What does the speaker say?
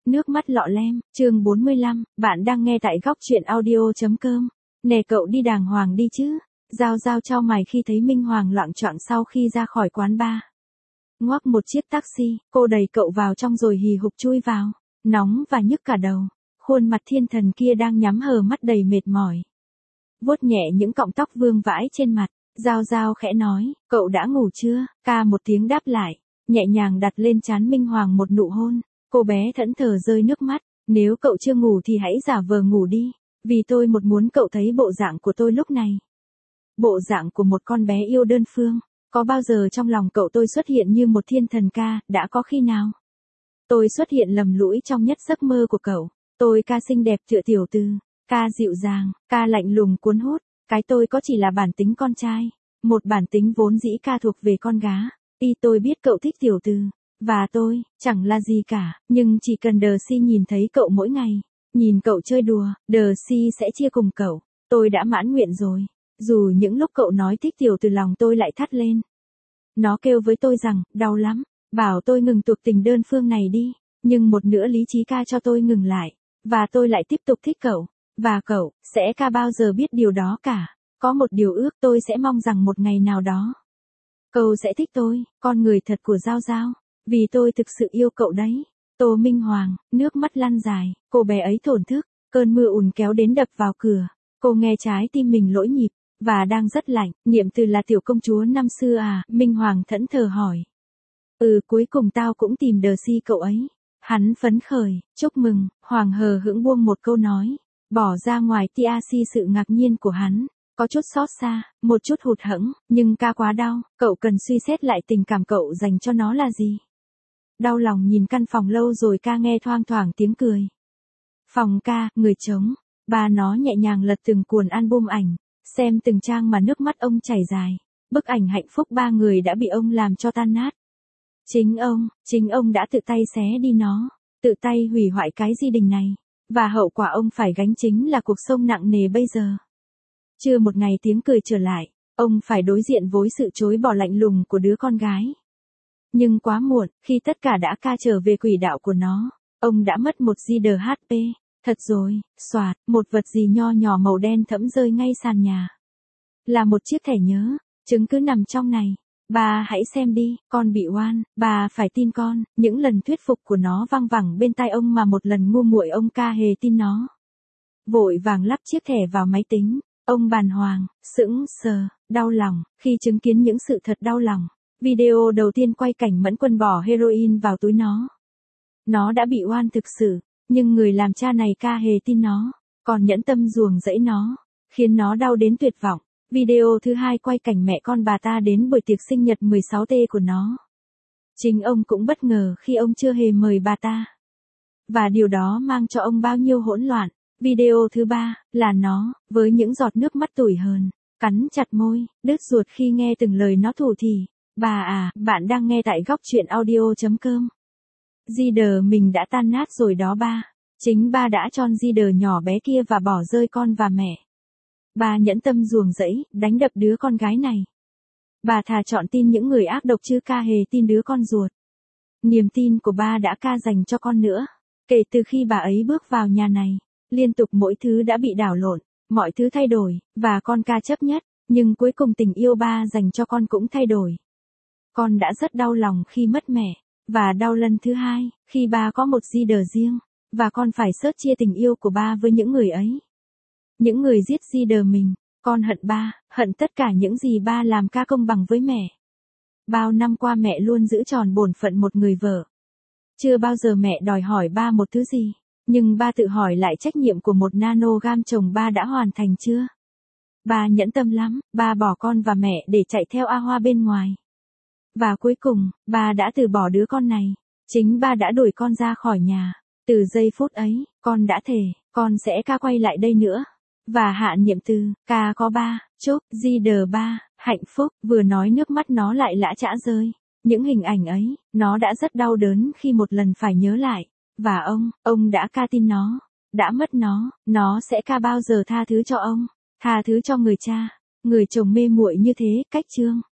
nước mắt lọ lem, chương 45, bạn đang nghe tại góc truyện audio.com. Nè cậu đi đàng hoàng đi chứ. Giao Giao chau mày khi thấy Minh Hoàng loạng choạng sau khi ra khỏi quán bar. Ngoắc một chiếc taxi, cô đẩy cậu vào trong rồi hì hục chui vào. Nóng và nhức cả đầu. Khuôn mặt thiên thần kia đang nhắm hờ mắt đầy mệt mỏi. Vuốt nhẹ những cọng tóc vương vãi trên mặt, Giao Giao khẽ nói, cậu đã ngủ chưa? Ca một tiếng đáp lại, nhẹ nhàng đặt lên trán Minh Hoàng một nụ hôn. Cô bé thẫn thờ rơi nước mắt, nếu cậu chưa ngủ thì hãy giả vờ ngủ đi, vì tôi muốn cậu thấy bộ dạng của tôi lúc này. Bộ dạng của một con bé yêu đơn phương, có bao giờ trong lòng cậu tôi xuất hiện như một thiên thần ca, đã có khi nào? Tôi xuất hiện lầm lũi trong nhất giấc mơ của cậu, tôi ca xinh đẹp tựa tiểu tư, ca dịu dàng, ca lạnh lùng cuốn hút, cái tôi có chỉ là bản tính con trai, một bản tính vốn dĩ ca thuộc về con gá. Tôi biết cậu thích tiểu tư. Và tôi, chẳng là gì cả, nhưng chỉ cần Đờ-Si nhìn thấy cậu mỗi ngày, nhìn cậu chơi đùa, Đờ-Si sẽ chia cùng cậu, tôi đã mãn nguyện rồi. Dù những lúc cậu nói thích tiểu từ lòng tôi lại thắt lên. Nó kêu với tôi rằng, đau lắm, bảo tôi ngừng cuộc tình đơn phương này đi, nhưng một nửa lý trí ca cho tôi ngừng lại, và tôi lại tiếp tục thích cậu, và cậu, sẽ ca bao giờ biết điều đó cả. Có một điều ước tôi sẽ mong rằng một ngày nào đó, cậu sẽ thích tôi, con người thật của Giao Giao. Vì tôi thực sự yêu cậu đấy. Tô Minh Hoàng, nước mắt lăn dài, cô bé ấy thổn thức, cơn mưa ùn kéo đến đập vào cửa. Cô nghe trái tim mình lỗi nhịp, và đang rất lạnh, Niệm Từ là tiểu công chúa năm xưa à? Minh Hoàng thẫn thờ hỏi. Cuối cùng tao cũng tìm Đờ-Si cậu ấy. Hắn phấn khởi, chúc mừng, Hoàng hờ hững buông một câu nói, bỏ ra ngoài tia sự ngạc nhiên của hắn. Có chút xót xa, một chút hụt hẫng, nhưng ca quá đau, cậu cần suy xét lại tình cảm cậu dành cho nó là gì. Đau lòng nhìn căn phòng lâu rồi ca nghe thoang thoảng tiếng cười. Phòng ca, người trống, bà nó nhẹ nhàng lật từng cuộn album ảnh, xem từng trang mà nước mắt ông chảy dài. Bức ảnh hạnh phúc ba người đã bị ông làm cho tan nát. Chính ông đã tự tay xé đi nó, tự tay hủy hoại cái gia đình này, và hậu quả ông phải gánh chính là cuộc sống nặng nề bây giờ. Chưa một ngày tiếng cười trở lại, ông phải đối diện với sự chối bỏ lạnh lùng của đứa con gái. Nhưng quá muộn, khi tất cả đã ca trở về quỹ đạo của nó, ông đã mất một GDHP. Thật rồi, xoạt, một vật gì nho nhỏ màu đen thẫm rơi ngay sàn nhà. Là một chiếc thẻ nhớ, chứng cứ nằm trong này. Bà hãy xem đi, con bị oan, bà phải tin con. Những lần thuyết phục của nó văng vẳng bên tai ông mà một lần ngu muội ông ca hề tin nó. Vội vàng lắp chiếc thẻ vào máy tính, ông bàng hoàng, sững sờ, đau lòng, khi chứng kiến những sự thật đau lòng. Video đầu tiên quay cảnh Mẫn Quân bỏ heroin vào túi nó. Nó đã bị oan thực sự, nhưng người làm cha này ca hề tin nó, còn nhẫn tâm ruồng rẫy nó, khiến nó đau đến tuyệt vọng. Video thứ hai quay cảnh mẹ con bà ta đến buổi tiệc sinh nhật 16T của nó. Chính ông cũng bất ngờ khi ông chưa hề mời bà ta. Và điều đó mang cho ông bao nhiêu hỗn loạn. Video thứ ba là nó, với những giọt nước mắt tủi hờn, cắn chặt môi, đứt ruột khi nghe từng lời nó thủ thỉ. Bà à, bạn đang nghe tại góc truyện audio.com. Di-đờ mình đã tan nát rồi đó ba. Chính ba đã chọn Di-đờ nhỏ bé kia và bỏ rơi con và mẹ. Bà nhẫn tâm ruồng rẫy, đánh đập đứa con gái này. Bà thà chọn tin những người ác độc chứ ca hề tin đứa con ruột. Niềm tin của ba đã ca dành cho con nữa. Kể từ khi bà ấy bước vào nhà này, liên tục mỗi thứ đã bị đảo lộn, mọi thứ thay đổi, và con ca chấp nhất, nhưng cuối cùng tình yêu ba dành cho con cũng thay đổi. Con đã rất đau lòng khi mất mẹ, và đau lần thứ hai, khi ba có một Di-đờ riêng, và con phải sớt chia tình yêu của ba với những người ấy. Những người giết Di-đờ mình, con hận ba, hận tất cả những gì ba làm ca công bằng với mẹ. Bao năm qua mẹ luôn giữ tròn bổn phận một người vợ. Chưa bao giờ mẹ đòi hỏi ba một thứ gì, nhưng ba tự hỏi lại trách nhiệm của một nanogam chồng ba đã hoàn thành chưa. Ba nhẫn tâm lắm, ba bỏ con và mẹ để chạy theo A Hoa bên ngoài. Và cuối cùng, ba đã từ bỏ đứa con này. Chính ba đã đuổi con ra khỏi nhà. Từ giây phút ấy, con đã thề, con sẽ ca quay lại đây nữa. Và hạ Niệm Từ, ca có ba, chúc, Di-đờ ba, hạnh phúc, vừa nói nước mắt nó lại lã chã rơi. Những hình ảnh ấy, nó đã rất đau đớn khi một lần phải nhớ lại. Và ông đã ca tin nó, đã mất nó sẽ ca bao giờ tha thứ cho ông, tha thứ cho người cha, người chồng mê muội như thế, cách chương.